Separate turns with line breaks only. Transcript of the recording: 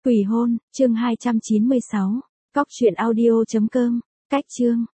Quỷ hôn, chương 296. Cóc truyện audio.com. Cách chương.